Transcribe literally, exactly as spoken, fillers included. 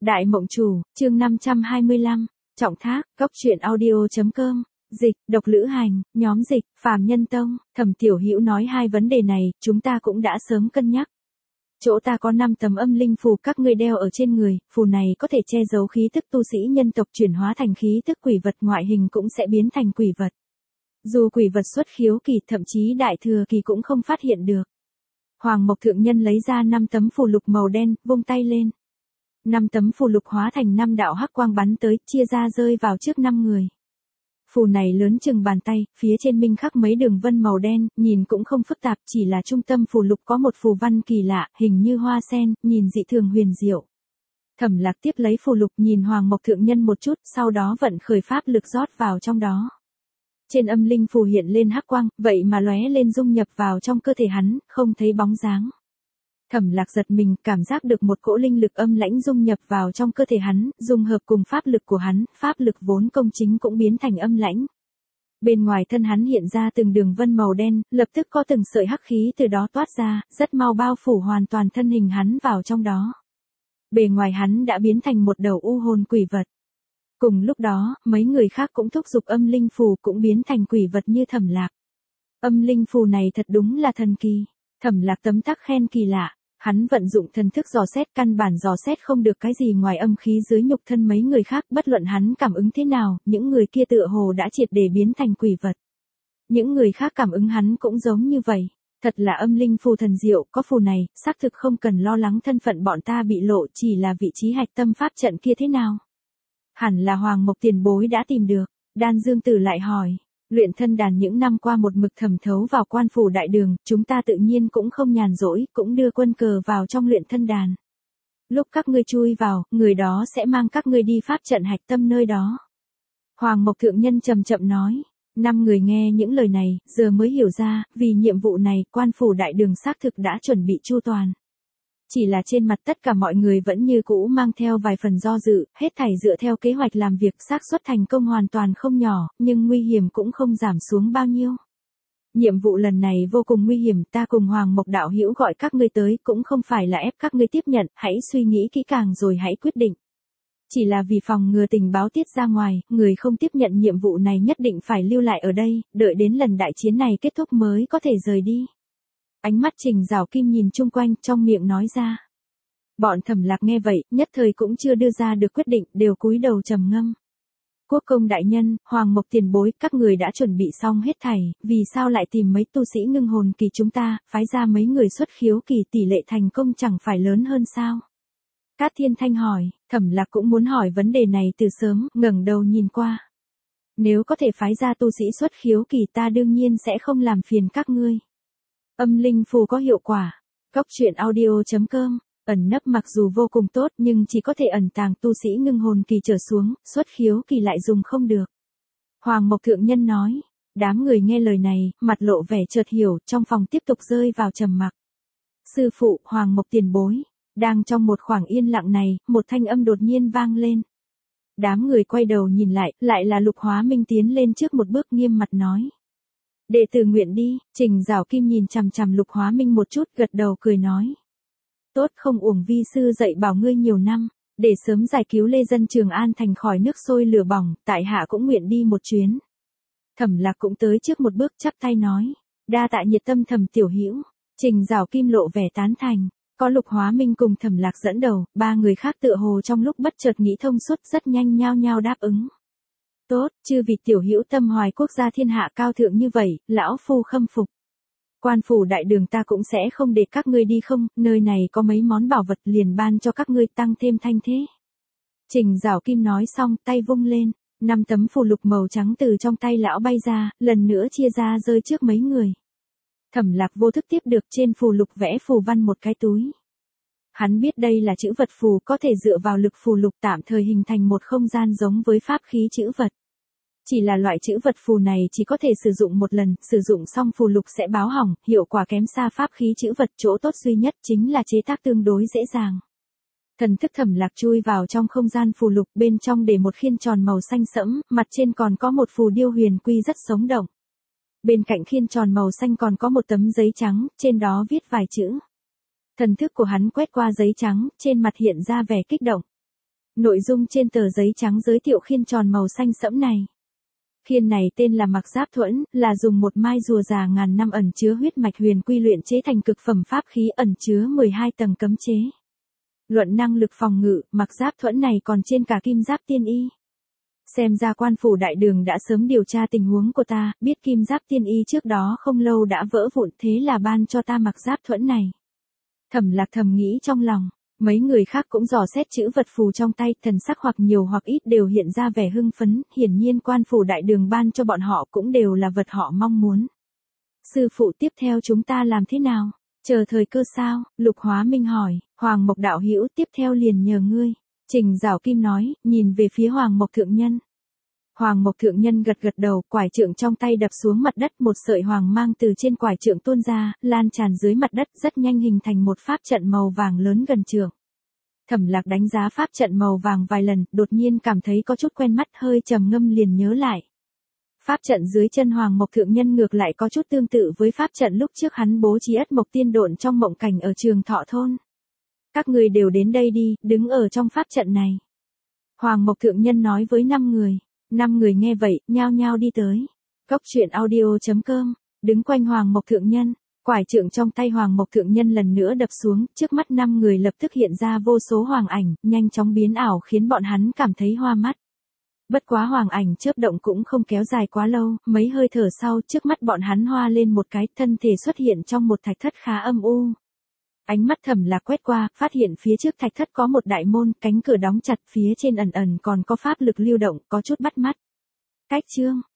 Đại Mộng Chủ, chương năm trăm hai mươi lăm, Trọng Thác, Cốc truyện audio.com, Dịch, Độc Lữ Hành, nhóm dịch, Phàm Nhân Tông, Thẩm Tiểu Hữu nói hai vấn đề này, chúng ta cũng đã sớm cân nhắc. Chỗ ta có năm tấm âm linh phù các ngươi đeo ở trên người, phù này có thể che giấu khí tức tu sĩ nhân tộc chuyển hóa thành khí tức quỷ vật, ngoại hình cũng sẽ biến thành quỷ vật. Dù quỷ vật xuất khiếu kỳ, thậm chí đại thừa kỳ cũng không phát hiện được. Hoàng Mộc Thượng Nhân lấy ra năm tấm phù lục màu đen, vung tay lên. Năm tấm phù lục hóa thành năm đạo hắc quang bắn tới, chia ra rơi vào trước năm người. Phù này lớn chừng bàn tay, phía trên minh khắc mấy đường vân màu đen, nhìn cũng không phức tạp, chỉ là trung tâm phù lục có một phù văn kỳ lạ, hình như hoa sen, nhìn dị thường huyền diệu. Thẩm Lạc tiếp lấy phù lục, nhìn Hoàng Mộc Thượng Nhân một chút, sau đó vận khởi pháp lực rót vào trong đó. Trên âm linh phù hiện lên hắc quang, vậy mà lóe lên dung nhập vào trong cơ thể hắn, không thấy bóng dáng. Thẩm Lạc giật mình, cảm giác được một cỗ linh lực âm lãnh dung nhập vào trong cơ thể hắn, dung hợp cùng pháp lực của hắn, pháp lực vốn công chính cũng biến thành âm lãnh. Bên ngoài thân hắn hiện ra từng đường vân màu đen, lập tức có từng sợi hắc khí từ đó toát ra, rất mau bao phủ hoàn toàn thân hình hắn vào trong đó. Bề ngoài hắn đã biến thành một đầu u hồn quỷ vật. Cùng lúc đó, mấy người khác cũng thúc giục âm linh phù cũng biến thành quỷ vật như Thẩm Lạc. Âm linh phù này thật đúng là thần kỳ. Thẩm Lạc tấm tắc khen kỳ lạ. Hắn vận dụng thần thức dò xét, căn bản dò xét không được cái gì ngoài âm khí dưới nhục thân mấy người khác, bất luận hắn cảm ứng thế nào, những người kia tựa hồ đã triệt để biến thành quỷ vật. Những người khác cảm ứng hắn cũng giống như vậy. Thật là âm linh phù thần diệu, có phù này, xác thực không cần lo lắng thân phận bọn ta bị lộ, chỉ là vị trí hạch tâm pháp trận kia thế nào. Hẳn là Hoàng Mộc tiền bối đã tìm được. Đan Dương Tử lại hỏi. Luyện thân đàn những năm qua một mực thẩm thấu vào quan phủ đại đường, chúng ta tự nhiên cũng không nhàn rỗi, cũng đưa quân cờ vào trong luyện thân đàn. Lúc các ngươi chui vào, người đó sẽ mang các ngươi đi pháp trận hạch tâm nơi đó. Hoàng Mộc Thượng Nhân chậm chậm nói. Năm người nghe những lời này, giờ mới hiểu ra, vì nhiệm vụ này, quan phủ đại đường xác thực đã chuẩn bị chu toàn. Chỉ là trên mặt tất cả mọi người vẫn như cũ mang theo vài phần do dự, hết thảy dựa theo kế hoạch làm việc, xác suất thành công hoàn toàn không nhỏ, nhưng nguy hiểm cũng không giảm xuống bao nhiêu. Nhiệm vụ lần này vô cùng nguy hiểm, ta cùng Hoàng Mộc đạo hữu gọi các ngươi tới, cũng không phải là ép các ngươi tiếp nhận, hãy suy nghĩ kỹ càng rồi hãy quyết định. Chỉ là vì phòng ngừa tình báo tiết ra ngoài, người không tiếp nhận nhiệm vụ này nhất định phải lưu lại ở đây, đợi đến lần đại chiến này kết thúc mới có thể rời đi. Ánh mắt Trình Giảo Kim nhìn chung quanh, trong miệng nói ra. Bọn Thẩm Lạc nghe vậy, nhất thời cũng chưa đưa ra được quyết định, đều cúi đầu trầm ngâm. Quốc công đại nhân, Hoàng Mộc tiền bối, các người đã chuẩn bị xong hết thảy, vì sao lại tìm mấy tu sĩ ngưng hồn kỳ chúng ta, phái ra mấy người xuất khiếu kỳ, tỷ lệ thành công chẳng phải lớn hơn sao? Cát Thiên Thanh hỏi. Thẩm Lạc cũng muốn hỏi vấn đề này từ sớm, ngẩng đầu nhìn qua. Nếu có thể phái ra tu sĩ xuất khiếu kỳ ta đương nhiên sẽ không làm phiền các ngươi. Âm linh phù có hiệu quả. Cốc truyện audio.com, ẩn nấp mặc dù vô cùng tốt nhưng chỉ có thể ẩn tàng tu sĩ ngưng hồn kỳ trở xuống, xuất khiếu kỳ lại dùng không được. Hoàng Mộc Thượng Nhân nói. Đám người nghe lời này, mặt lộ vẻ chợt hiểu, trong phòng tiếp tục rơi vào trầm mặc. Sư phụ, Hoàng Mộc tiền bối. Đang trong một khoảng yên lặng này, một thanh âm đột nhiên vang lên. Đám người quay đầu nhìn lại, lại là Lục Hóa Minh tiến lên trước một bước nghiêm mặt nói. Đệ tử nguyện đi. Trình Giảo Kim nhìn chằm chằm Lục Hóa Minh một chút, gật đầu cười nói. Tốt, không uổng vi sư dạy bảo ngươi nhiều năm, để sớm giải cứu lê dân Trường An thành khỏi nước sôi lửa bỏng, tại hạ cũng nguyện đi một chuyến. Thẩm Lạc cũng tới trước một bước chắp tay nói. Đa tạ nhiệt tâm Thẩm tiểu hữu. Trình Giảo Kim lộ vẻ tán thành. Có Lục Hóa Minh cùng Thẩm Lạc dẫn đầu, ba người khác tựa hồ trong lúc bất chợt nghĩ thông suốt rất nhanh nhao nhao đáp ứng. Tốt, chư vị tiểu hữu tâm hoài quốc gia thiên hạ cao thượng như vậy, lão phu khâm phục. Quan phủ đại đường ta cũng sẽ không để các ngươi đi không, nơi này có mấy món bảo vật liền ban cho các ngươi tăng thêm thanh thế. Trình Giảo Kim nói xong, tay vung lên, năm tấm phù lục màu trắng từ trong tay lão bay ra, lần nữa chia ra rơi trước mấy người. Thẩm Lạc vô thức tiếp được trên phù lục vẽ phù văn một cái túi. Hắn biết đây là chữ vật phù, có thể dựa vào lực phù lục tạm thời hình thành một không gian giống với pháp khí chữ vật. Chỉ là loại chữ vật phù này chỉ có thể sử dụng một lần, sử dụng xong phù lục sẽ báo hỏng, hiệu quả kém xa pháp khí chữ vật, chỗ tốt duy nhất chính là chế tác tương đối dễ dàng. Thần thức Thẩm Lạc chui vào trong không gian phù lục, bên trong để một khiên tròn màu xanh sẫm, mặt trên còn có một phù điêu huyền quy rất sống động. Bên cạnh khiên tròn màu xanh còn có một tấm giấy trắng, trên đó viết vài chữ. Thần thức của hắn quét qua giấy trắng, trên mặt hiện ra vẻ kích động. Nội dung trên tờ giấy trắng giới thiệu khiên tròn màu xanh sẫm này. Khiên này tên là Mặc Giáp Thuẫn, là dùng một mai rùa già ngàn năm ẩn chứa huyết mạch huyền quy luyện chế thành cực phẩm pháp khí ẩn chứa mười hai tầng cấm chế. Luận năng lực phòng ngự, Mặc Giáp Thuẫn này còn trên cả Kim Giáp Tiên Y. Xem ra quan phủ đại đường đã sớm điều tra tình huống của ta, biết Kim Giáp Tiên Y trước đó không lâu đã vỡ vụn, thế là ban cho ta Mặc Giáp Thuẫn này. Thẩm Lạc thầm nghĩ trong lòng. Mấy người khác cũng dò xét chữ vật phù trong tay, thần sắc hoặc nhiều hoặc ít đều hiện ra vẻ hưng phấn, hiển nhiên quan phủ đại đường ban cho bọn họ cũng đều là vật họ mong muốn. Sư phụ, tiếp theo chúng ta làm thế nào? Chờ thời cơ sao? Lục Hóa Minh hỏi. Hoàng Mộc đạo hữu, tiếp theo liền nhờ ngươi. Trình Giảo Kim nói, nhìn về phía Hoàng Mộc thượng nhân. Hoàng Mộc thượng nhân gật gật đầu, quải trượng trong tay đập xuống mặt đất, một sợi hoàng mang từ trên quải trượng tuôn ra, lan tràn dưới mặt đất, rất nhanh hình thành một pháp trận màu vàng lớn gần trượng. Thẩm Lạc đánh giá pháp trận màu vàng vài lần, đột nhiên cảm thấy có chút quen mắt, hơi trầm ngâm liền nhớ lại. Pháp trận dưới chân Hoàng Mộc thượng nhân ngược lại có chút tương tự với pháp trận lúc trước hắn bố trí Ất Mộc Tiên Độn trong mộng cảnh ở Trường Thọ thôn. Các người đều đến đây đi, đứng ở trong pháp trận này. Hoàng Mộc thượng nhân nói với năm người. Năm người nghe vậy, nhao nhao đi tới. Cốc truyện audio chấm com, đứng quanh Hoàng Mộc thượng nhân, quải trượng trong tay Hoàng Mộc thượng nhân lần nữa đập xuống, trước mắt năm người lập tức hiện ra vô số hoàng ảnh, nhanh chóng biến ảo khiến bọn hắn cảm thấy hoa mắt. Bất quá hoàng ảnh chớp động cũng không kéo dài quá lâu, mấy hơi thở sau, trước mắt bọn hắn hoa lên một cái, thân thể xuất hiện trong một thạch thất khá âm u. Ánh mắt Thẩm Lạc quét qua, phát hiện phía trước thạch thất có một đại môn, cánh cửa đóng chặt, phía trên ẩn ẩn còn có pháp lực lưu động, có chút bắt mắt. Cách chương